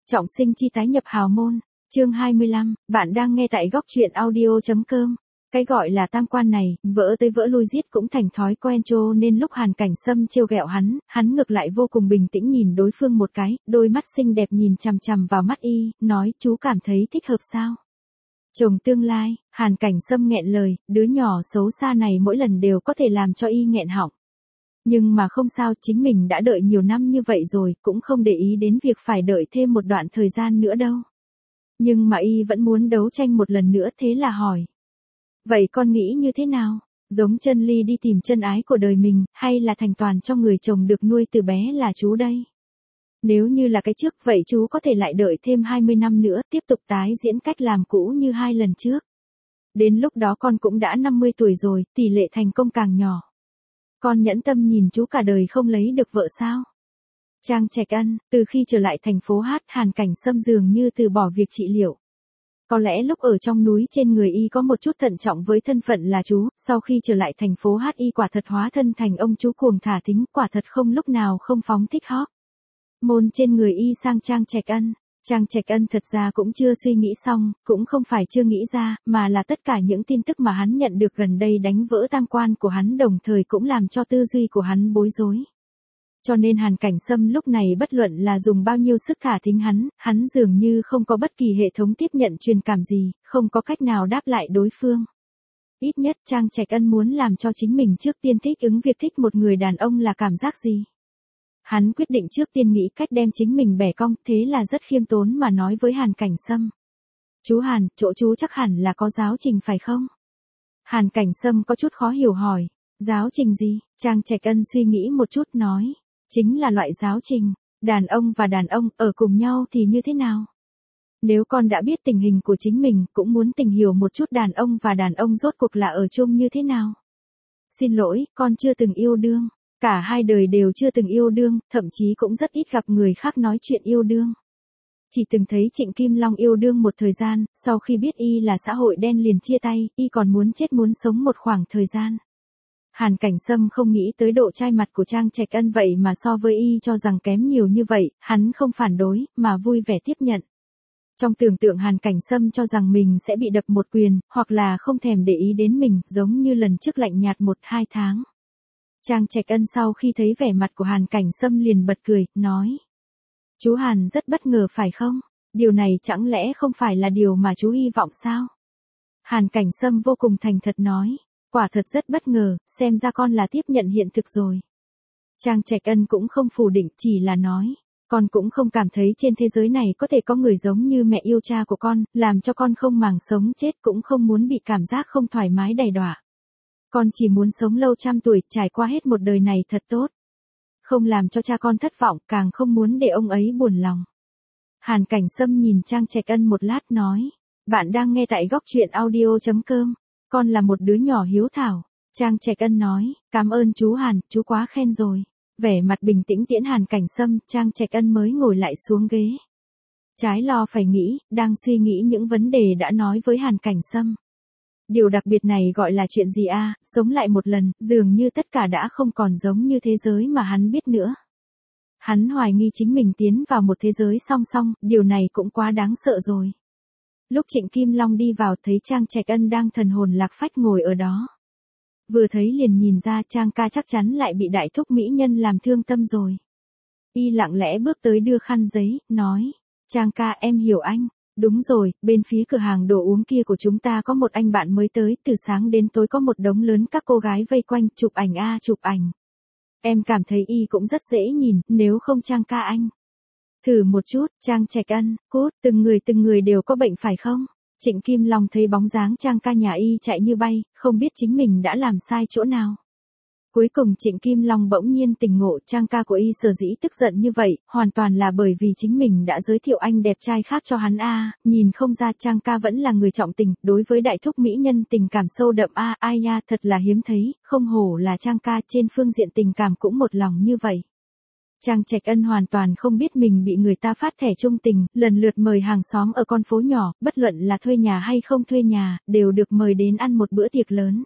Trọng sinh chi tái nhập hào môn. Chương 25, bạn đang nghe tại góc truyện audio.com. Cái gọi là tam quan này, vỡ tới vỡ lui giết cũng thành thói quen cho nên lúc Hàn Cảnh Sâm trêu ghẹo hắn ngược lại vô cùng bình tĩnh nhìn đối phương một cái, đôi mắt xinh đẹp nhìn chằm chằm vào mắt y, nói chú cảm thấy thích hợp sao? Chồng tương lai, Hàn Cảnh Sâm nghẹn lời, đứa nhỏ xấu xa này mỗi lần đều có thể làm cho y nghẹn họng. Nhưng mà không sao, chính mình đã đợi nhiều năm như vậy rồi, cũng không để ý đến việc phải đợi thêm một đoạn thời gian nữa đâu. Nhưng mà y vẫn muốn đấu tranh một lần nữa, thế là hỏi. Vậy con nghĩ như thế nào? Giống Chân Ly đi tìm chân ái của đời mình, hay là thành toàn cho người chồng được nuôi từ bé là chú đây? Nếu như là cái trước, vậy chú có thể lại đợi thêm 20 năm nữa, tiếp tục tái diễn cách làm cũ như 2 lần trước. Đến lúc đó con cũng đã 50 tuổi rồi, tỷ lệ thành công càng nhỏ. Con nhẫn tâm nhìn chú cả đời không lấy được vợ sao? Trang Trạch Ân, từ khi trở lại thành phố Hát, Hàn Cảnh Sâm dường như từ bỏ việc trị liệu. Có lẽ lúc ở trong núi trên người y có một chút thận trọng với thân phận là chú, sau khi trở lại thành phố Hát y quả thật hóa thân thành ông chú cuồng thả tính, quả thật không lúc nào không phóng thích hót môn trên người y sang Trang Trạch Ân. Trang Trạch Ân thật ra cũng chưa suy nghĩ xong, cũng không phải chưa nghĩ ra, mà là tất cả những tin tức mà hắn nhận được gần đây đánh vỡ tam quan của hắn, đồng thời cũng làm cho tư duy của hắn bối rối. Cho nên Hàn Cảnh Sâm lúc này bất luận là dùng bao nhiêu sức thả thính hắn dường như không có bất kỳ hệ thống tiếp nhận truyền cảm gì, không có cách nào đáp lại đối phương. Ít nhất Trang Trạch Ân muốn làm cho chính mình trước tiên thích ứng việc thích một người đàn ông là cảm giác gì. Hắn quyết định trước tiên nghĩ cách đem chính mình bẻ cong, thế là rất khiêm tốn mà nói với Hàn Cảnh Sâm. Chú Hàn, chỗ chú chắc hẳn là có giáo trình phải không? Hàn Cảnh Sâm có chút khó hiểu hỏi. Giáo trình gì? Trang Trạch Ân suy nghĩ một chút nói. Chính là loại giáo trình, đàn ông và đàn ông ở cùng nhau thì như thế nào? Nếu con đã biết tình hình của chính mình, cũng muốn tìm hiểu một chút đàn ông và đàn ông rốt cuộc là ở chung như thế nào. Xin lỗi, con chưa từng yêu đương. Cả hai đời đều chưa từng yêu đương, thậm chí cũng rất ít gặp người khác nói chuyện yêu đương. Chỉ từng thấy Trịnh Kim Long yêu đương một thời gian, sau khi biết y là xã hội đen liền chia tay, y còn muốn chết muốn sống một khoảng thời gian. Hàn Cảnh Sâm không nghĩ tới độ chai mặt của Trang Trạch Ân vậy mà so với y cho rằng kém nhiều như vậy, hắn không phản đối, mà vui vẻ tiếp nhận. Trong tưởng tượng Hàn Cảnh Sâm cho rằng mình sẽ bị đập một quyền, hoặc là không thèm để ý đến mình, giống như lần trước lạnh nhạt 1-2 tháng. Trang Trạch Ân sau khi thấy vẻ mặt của Hàn Cảnh Sâm liền bật cười, nói. Chú Hàn rất bất ngờ phải không? Điều này chẳng lẽ không phải là điều mà chú hy vọng sao? Hàn Cảnh Sâm vô cùng thành thật nói. Quả thật rất bất ngờ, xem ra con là tiếp nhận hiện thực rồi. Trang Trạch Ân cũng không phủ định, chỉ là nói. Con cũng không cảm thấy trên thế giới này có thể có người giống như mẹ yêu cha của con, làm cho con không màng sống chết, cũng không muốn bị cảm giác không thoải mái đầy đọa. Con chỉ muốn sống lâu trăm tuổi, trải qua hết một đời này thật tốt. Không làm cho cha con thất vọng, càng không muốn để ông ấy buồn lòng. Hàn Cảnh Sâm nhìn Trang Trạch Ân một lát nói. Bạn đang nghe tại góc truyện audio.com. Con là một đứa nhỏ hiếu thảo. Trang Trạch Ân nói. Cảm ơn chú Hàn, chú quá khen rồi. Vẻ mặt bình tĩnh tiễn Hàn Cảnh Sâm, Trang Trạch Ân mới ngồi lại xuống ghế. Trái lo phải nghĩ, đang suy nghĩ những vấn đề đã nói với Hàn Cảnh Sâm. Điều đặc biệt này gọi là chuyện gì a? Sống lại một lần, dường như tất cả đã không còn giống như thế giới mà hắn biết nữa. Hắn hoài nghi chính mình tiến vào một thế giới song song, điều này cũng quá đáng sợ rồi. Lúc Trịnh Kim Long đi vào thấy Trang Trạch Ân đang thần hồn lạc phách ngồi ở đó. Vừa thấy liền nhìn ra Trang ca chắc chắn lại bị đại thúc mỹ nhân làm thương tâm rồi. Y lặng lẽ bước tới đưa khăn giấy, nói. Trang ca em hiểu anh. Đúng rồi, bên phía cửa hàng đồ uống kia của chúng ta có một anh bạn mới tới, từ sáng đến tối có một đống lớn các cô gái vây quanh, chụp ảnh chụp ảnh. Em cảm thấy y cũng rất dễ nhìn, nếu không Trang ca anh. Thử một chút, Trang Trạch Ân, cút, từng người đều có bệnh phải không? Trịnh Kim Long thấy bóng dáng Trang ca nhà y chạy như bay, không biết chính mình đã làm sai chỗ nào. Cuối cùng Trịnh Kim Long bỗng nhiên tỉnh ngộ, Trang ca của y sở dĩ tức giận như vậy, hoàn toàn là bởi vì chính mình đã giới thiệu anh đẹp trai khác cho hắn nhìn không ra Trang ca vẫn là người trọng tình, đối với đại thúc mỹ nhân tình cảm sâu đậm ai nha, thật là hiếm thấy, không hổ là Trang ca trên phương diện tình cảm cũng một lòng như vậy. Trang Trạch Ân hoàn toàn không biết mình bị người ta phát thẻ trung tình, lần lượt mời hàng xóm ở con phố nhỏ, bất luận là thuê nhà hay không thuê nhà, đều được mời đến ăn một bữa tiệc lớn.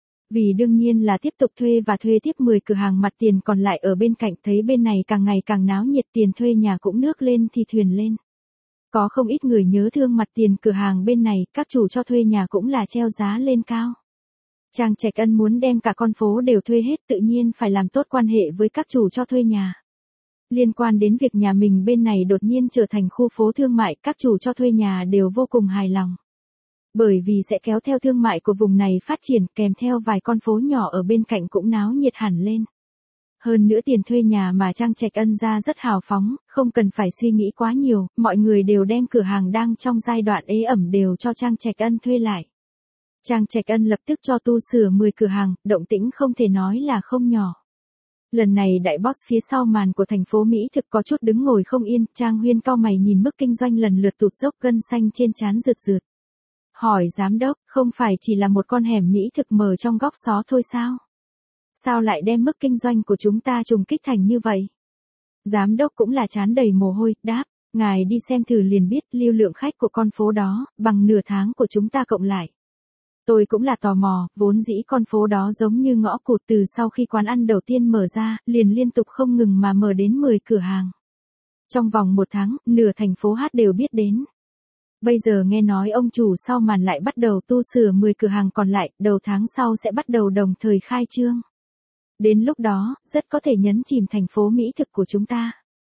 Vì đương nhiên là tiếp tục thuê và thuê tiếp 10 cửa hàng mặt tiền còn lại ở bên cạnh, thấy bên này càng ngày càng náo nhiệt, tiền thuê nhà cũng nước lên thì thuyền lên. Có không ít người nhớ thương mặt tiền cửa hàng bên này, các chủ cho thuê nhà cũng là treo giá lên cao. Trang Trạch Ân muốn đem cả con phố đều thuê hết, tự nhiên phải làm tốt quan hệ với các chủ cho thuê nhà. Liên quan đến việc nhà mình bên này đột nhiên trở thành khu phố thương mại, các chủ cho thuê nhà đều vô cùng hài lòng. Bởi vì sẽ kéo theo thương mại của vùng này phát triển, kèm theo vài con phố nhỏ ở bên cạnh cũng náo nhiệt hẳn lên. Hơn nữa tiền thuê nhà mà Trang Trạch Ân ra rất hào phóng, không cần phải suy nghĩ quá nhiều, mọi người đều đem cửa hàng đang trong giai đoạn ế ẩm đều cho Trang Trạch Ân thuê lại. Trang Trạch Ân lập tức cho tu sửa 10 cửa hàng, động tĩnh không thể nói là không nhỏ. Lần này đại boss phía sau màn của thành phố Mỹ thực có chút đứng ngồi không yên, Trang Huyên cau mày nhìn mức kinh doanh lần lượt tụt dốc, gân xanh trên trán rượt rượt. Hỏi giám đốc, không phải chỉ là một con hẻm Mỹ thực mở trong góc xó thôi sao? Sao lại đem mức kinh doanh của chúng ta trùng kích thành như vậy? Giám đốc cũng là trán đầy mồ hôi, đáp, ngài đi xem thử liền biết lưu lượng khách của con phố đó, bằng nửa tháng của chúng ta cộng lại. Tôi cũng là tò mò, vốn dĩ con phố đó giống như ngõ cụt, từ sau khi quán ăn đầu tiên mở ra, liền liên tục không ngừng mà mở đến 10 cửa hàng. Trong vòng 1 tháng, nửa thành phố Hát đều biết đến. Bây giờ nghe nói ông chủ sau màn lại bắt đầu tu sửa 10 cửa hàng còn lại, đầu tháng sau sẽ bắt đầu đồng thời khai trương. Đến lúc đó, rất có thể nhấn chìm thành phố Mỹ thực của chúng ta.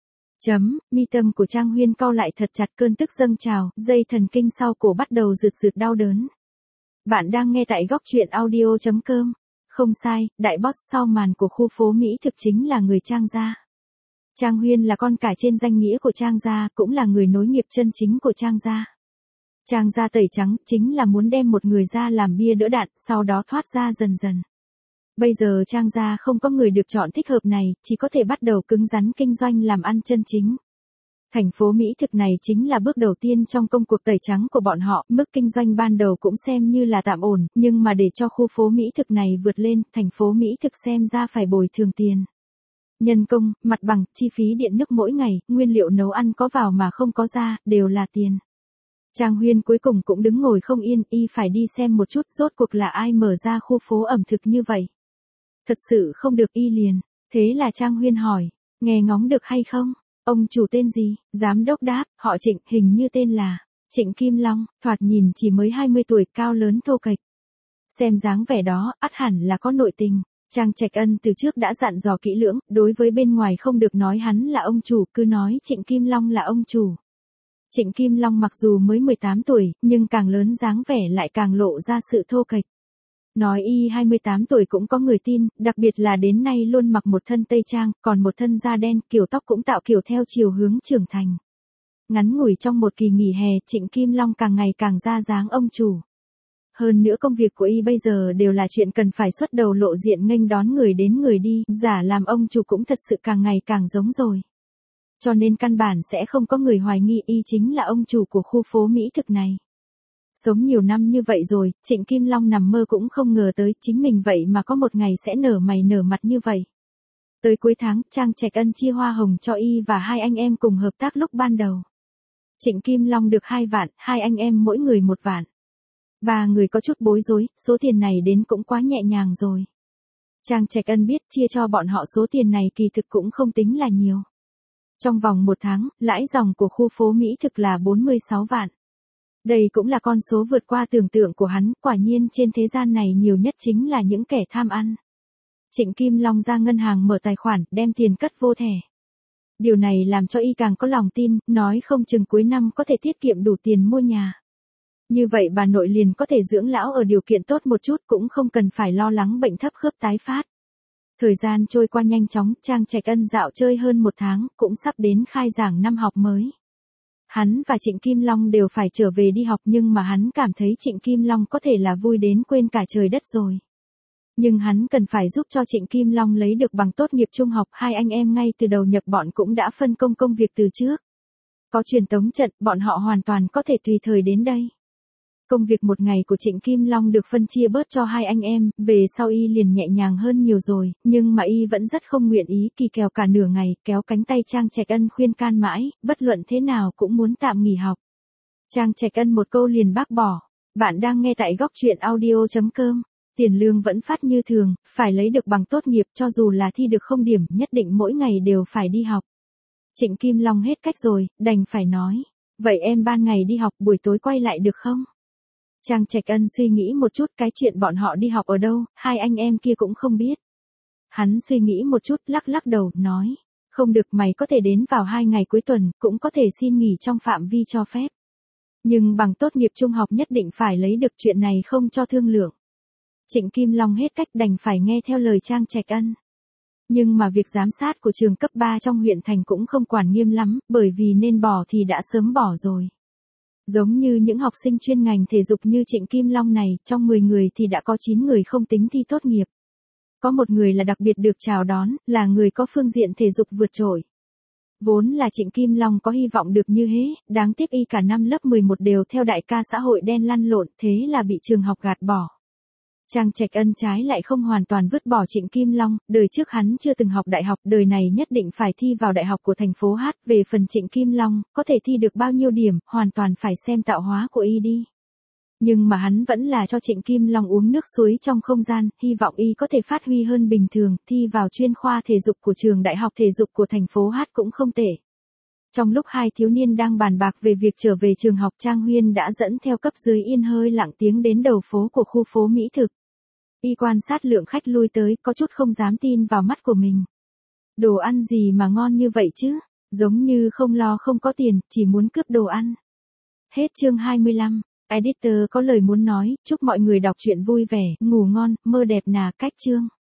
Mi tâm của Trang Huyên cau lại thật chặt, cơn tức dâng trào, dây thần kinh sau cổ bắt đầu rượt rượt đau đớn. Bạn đang nghe tại góc truyện audio.com. Không sai, đại boss sau màn của khu phố Mỹ thực chính là người Trang gia. Trang Huyên là con cả trên danh nghĩa của Trang gia, cũng là người nối nghiệp chân chính của Trang gia. Trang gia tẩy trắng chính là muốn đem một người ra làm bia đỡ đạn, sau đó thoát ra dần dần. Bây giờ Trang gia không có người được chọn thích hợp này, chỉ có thể bắt đầu cứng rắn kinh doanh làm ăn chân chính. Thành phố Mỹ thực này chính là bước đầu tiên trong công cuộc tẩy trắng của bọn họ, mức kinh doanh ban đầu cũng xem như là tạm ổn, nhưng mà để cho khu phố Mỹ thực này vượt lên, thành phố Mỹ thực xem ra phải bồi thường tiền. Nhân công, mặt bằng, chi phí điện nước mỗi ngày, nguyên liệu nấu ăn có vào mà không có ra, đều là tiền. Trang Huyên cuối cùng cũng đứng ngồi không yên, y phải đi xem một chút rốt cuộc là ai mở ra khu phố ẩm thực như vậy. Thật sự không được, y liền. Thế là Trang Huyên hỏi, nghe ngóng được hay không? Ông chủ tên gì? Giám đốc đáp, họ Trịnh, hình như tên là Trịnh Kim Long, thoạt nhìn chỉ mới 20 tuổi, cao lớn thô kệch. Xem dáng vẻ đó, ắt hẳn là có nội tình. Trang Trạch Ân từ trước đã dặn dò kỹ lưỡng, đối với bên ngoài không được nói hắn là ông chủ, cứ nói Trịnh Kim Long là ông chủ. Trịnh Kim Long mặc dù mới 18 tuổi, nhưng càng lớn dáng vẻ lại càng lộ ra sự thô kệch. Nói y 28 tuổi cũng có người tin, đặc biệt là đến nay luôn mặc một thân tây trang, còn một thân da đen, kiểu tóc cũng tạo kiểu theo chiều hướng trưởng thành. Ngắn ngủi trong một kỳ nghỉ hè, Trịnh Kim Long càng ngày càng ra dáng ông chủ. Hơn nữa công việc của y bây giờ đều là chuyện cần phải xuất đầu lộ diện nghênh đón người đến người đi, giả làm ông chủ cũng thật sự càng ngày càng giống rồi. Cho nên căn bản sẽ không có người hoài nghi y chính là ông chủ của khu phố Mỹ thực này. Sống nhiều năm như vậy rồi, Trịnh Kim Long nằm mơ cũng không ngờ tới chính mình vậy mà có một ngày sẽ nở mày nở mặt như vậy. Tới cuối tháng, Trang Trạch Ân chia hoa hồng cho y và hai anh em cùng hợp tác lúc ban đầu. Trịnh Kim Long được 2 vạn, hai anh em mỗi người 1 vạn. 3 người có chút bối rối, số tiền này đến cũng quá nhẹ nhàng rồi. Trang Trạch Ân biết chia cho bọn họ số tiền này kỳ thực cũng không tính là nhiều. Trong vòng 1 tháng, lãi dòng của khu phố Mỹ thực là 46 vạn. Đây cũng là con số vượt qua tưởng tượng của hắn, quả nhiên trên thế gian này nhiều nhất chính là những kẻ tham ăn. Trịnh Kim Long ra ngân hàng mở tài khoản, đem tiền cất vô thẻ. Điều này làm cho y càng có lòng tin, nói không chừng cuối năm có thể tiết kiệm đủ tiền mua nhà. Như vậy bà nội liền có thể dưỡng lão ở điều kiện tốt một chút, cũng không cần phải lo lắng bệnh thấp khớp tái phát. Thời gian trôi qua nhanh chóng, Trang Trạch Ân dạo chơi hơn 1 tháng, cũng sắp đến khai giảng năm học mới. Hắn và Trịnh Kim Long đều phải trở về đi học, nhưng mà hắn cảm thấy Trịnh Kim Long có thể là vui đến quên cả trời đất rồi. Nhưng hắn cần phải giúp cho Trịnh Kim Long lấy được bằng tốt nghiệp trung học, hai anh em ngay từ đầu nhập bọn cũng đã phân công công việc từ trước. Có truyền tống trận, bọn họ hoàn toàn có thể tùy thời đến đây. Công việc một ngày của Trịnh Kim Long được phân chia bớt cho hai anh em, về sau y liền nhẹ nhàng hơn nhiều rồi, nhưng mà y vẫn rất không nguyện ý, kỳ kèo cả nửa ngày, kéo cánh tay Trang Trạch Ân khuyên can mãi, bất luận thế nào cũng muốn tạm nghỉ học. Trang Trạch Ân một câu liền bác bỏ. Bạn đang nghe tại góc truyện audio.com. Tiền lương vẫn phát như thường, phải lấy được bằng tốt nghiệp, cho dù là thi được không điểm, nhất định mỗi ngày đều phải đi học. Trịnh Kim Long hết cách rồi, đành phải nói. Vậy em ban ngày đi học buổi tối quay lại được không? Trang Trạch Ân suy nghĩ một chút cái chuyện bọn họ đi học ở đâu, hai anh em kia cũng không biết. Hắn suy nghĩ một chút lắc lắc đầu, nói. Không được, mày có thể đến vào 2 ngày cuối tuần, cũng có thể xin nghỉ trong phạm vi cho phép. Nhưng bằng tốt nghiệp trung học nhất định phải lấy được, chuyện này không cho thương lượng. Trịnh Kim Long hết cách đành phải nghe theo lời Trang Trạch Ân. Nhưng mà việc giám sát của trường cấp 3 trong huyện thành cũng không quản nghiêm lắm, bởi vì nên bỏ thì đã sớm bỏ rồi. Giống như những học sinh chuyên ngành thể dục như Trịnh Kim Long này, trong 10 người thì đã có 9 người không tính thi tốt nghiệp. Có một người là đặc biệt được chào đón, là người có phương diện thể dục vượt trội. Vốn là Trịnh Kim Long có hy vọng được như thế, đáng tiếc y cả năm lớp 11 đều theo đại ca xã hội đen lăn lộn, thế là bị trường học gạt bỏ. Trang Trạch Ân trái lại không hoàn toàn vứt bỏ Trịnh Kim Long, đời trước hắn chưa từng học đại học, đời này nhất định phải thi vào đại học của thành phố Hát. Về phần Trịnh Kim Long, có thể thi được bao nhiêu điểm, hoàn toàn phải xem tạo hóa của y đi. Nhưng mà hắn vẫn là cho Trịnh Kim Long uống nước suối trong không gian, hy vọng y có thể phát huy hơn bình thường, thi vào chuyên khoa thể dục của trường đại học thể dục của thành phố Hát cũng không tệ. Trong lúc hai thiếu niên đang bàn bạc về việc trở về trường học, Trang Huyên đã dẫn theo cấp dưới Yên hơi lặng tiếng đến đầu phố của khu phố Mỹ Thực. Y quan sát lượng khách lui tới, có chút không dám tin vào mắt của mình. Đồ ăn gì mà ngon như vậy chứ, giống như không lo không có tiền, chỉ muốn cướp đồ ăn. Hết chương 25. Editor có lời muốn nói, chúc mọi người đọc truyện vui vẻ, ngủ ngon, mơ đẹp nà cách chương.